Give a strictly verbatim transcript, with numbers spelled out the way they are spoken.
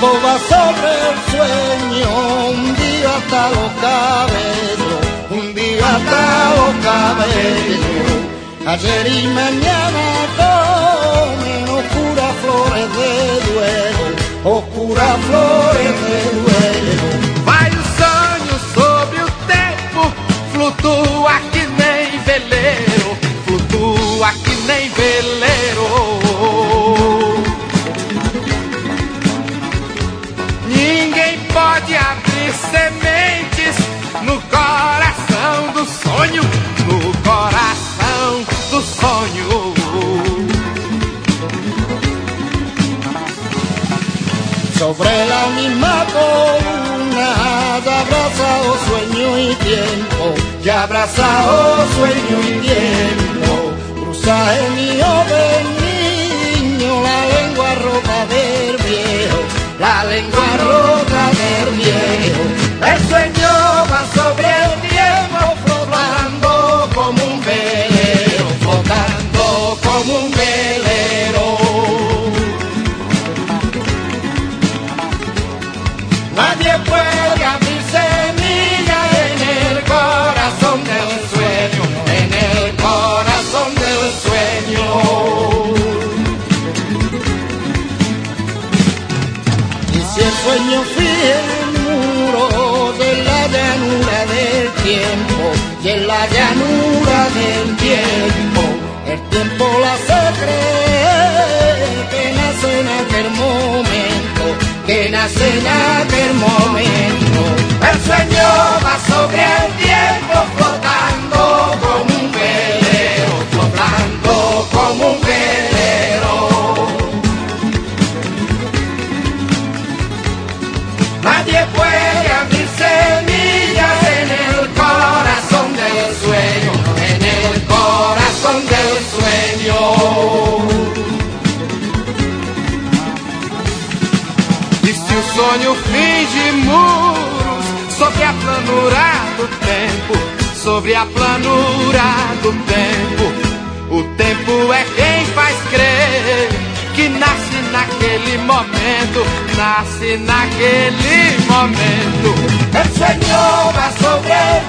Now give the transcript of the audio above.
va sobre el sueño, un día hasta los cabellos, un día hasta los cabellos. Ayer y mañana comen oscuras flores de duelo, oscuras flores de duelo. Vai o sonho sobre o tempo, flutua que nem veleiro, flutua que nem veleiro. Ninguém pode abrir sementes no coração do sonho, no coração do sonho. Sobre la misma columna ya abrazado sueño y tiempo, ya abrazado sueño y tiempo. Cruza el mío del niño, la lengua rota del viejo, la lengua rota del viejo. El sueño va sobre el tiempo, flotando como un velero, flotando como un velero. Nadie puede abrir semilla en el corazón del sueño, en el corazón del sueño. Y si el sueño fije muros en la llanura del tiempo, y en la llanura del tiempo, el tiempo la hace creer que nace en aquel momento, que nace en aquel momento. El sueño va sobre el tiempo, flotando como un velero, flotando como un velero. Nadie puede abrir semillas en el corazón del sueño, en el corazón del sueño. E se o sonho finge muros sobre a planura do tempo, sobre a planura do tempo, o tempo é quem faz crer que nasce naquele momento, nasce naquele momento. El sueño va sobre el